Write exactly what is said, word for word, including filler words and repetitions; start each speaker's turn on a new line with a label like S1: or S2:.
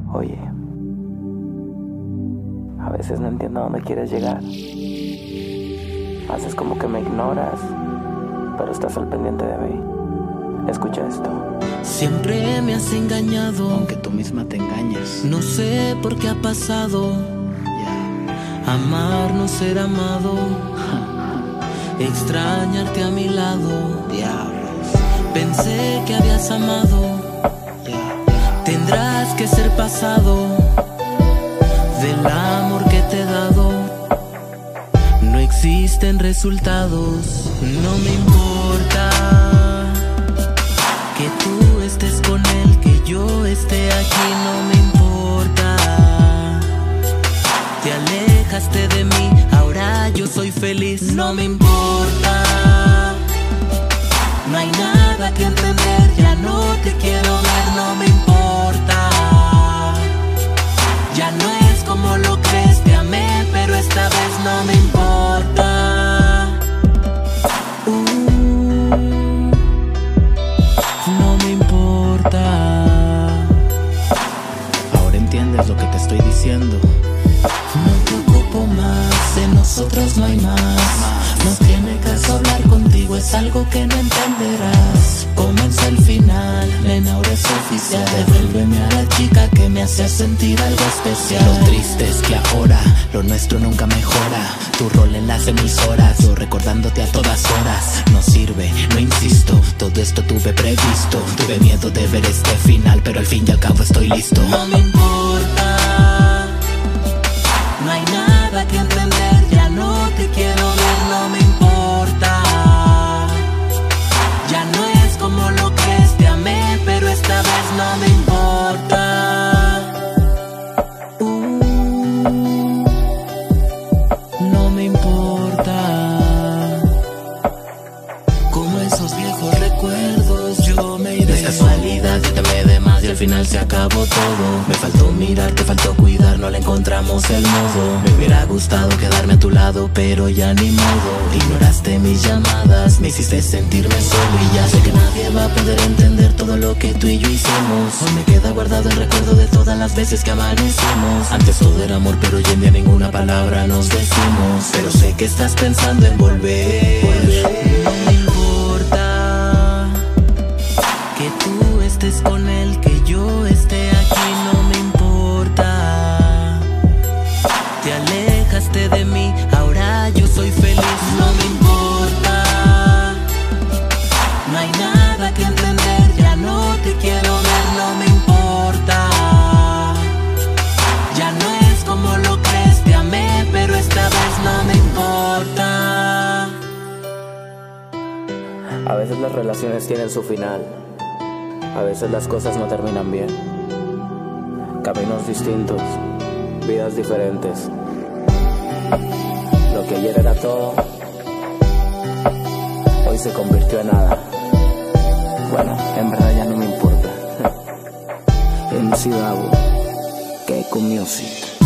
S1: Oye, a veces no entiendo a dónde quieres llegar. Haces como que me ignoras, pero estás al pendiente de mí. Escucha esto.
S2: Siempre me has engañado,
S3: aunque tú misma te engañes.
S2: no sé por qué ha pasado.
S3: Yeah.
S2: Amar, no ser amado, extrañarte a mi lado.
S3: Diablos.
S2: Pensé que habías amado,
S3: Yeah.
S2: tendrás que ser pasado del amor que te he dado. No existen resultados, no me importa que tú estés con él, que yo esté aquí, no me importa. Te alejaste de mí, ahora yo soy feliz, no me importa. No hay nada que entender, ya no te quiero ver, no me importa. Ya no es como lo crees, te amé, pero esta vez no me importa. Uh, no me importa.
S3: Ahora entiendes lo que te estoy diciendo.
S2: No te ocupo más, de nosotros no hay más. No tiene caso hablar contigo, es algo que no entenderás. Comenzó el final, nena, ahora es oficial. Devuélveme a la chica que me hacía sentir algo especial.
S3: Lo triste es que ahora lo nuestro nunca mejora. Tu rol en las emisoras, yo recordándote a todas horas. No sirve, no insisto, todo esto tuve previsto. Tuve miedo de ver este final, pero al fin y al cabo estoy listo.
S2: No me importa, no hay nada que entender, ya no te quiero ver, no me importa. Ya no es como lo crees, te amé, pero esta vez no me importa. Uh, no me importa. Como esos viejos recuerdos, yo me iré.
S3: Es casualidad, yo te amé de más y al final se acabó todo. Me faltó mirar, te faltó cuidar, no le encontramos el modo. Me hubiera gustado quedarme a tu lado, pero ya ni modo. Ignoraste mis llamadas, me hiciste sentirme solo. Y ya sé que nadie va a poder entender todo lo que tú y yo hicimos. Hoy me queda guardado el recuerdo de todas las veces que amanecimos. Antes todo era amor, pero hoy en día ninguna palabra nos decimos. Pero sé que estás pensando en volver.
S2: No me importa que tú estés con él, que yo esté aquí, no me importa. Te alejaste de mí, ahora yo soy feliz, no me importa. No hay nada que entender, ya no te quiero ver, no me importa. Ya no es como lo crees, te amé, pero esta vez no me importa.
S1: A veces las relaciones tienen su final. A veces las cosas no terminan bien. Caminos distintos, vidas diferentes. Lo que ayer era todo, hoy se convirtió en nada. Bueno, en verdad ya no me importa. M C Davo, Keiko Music.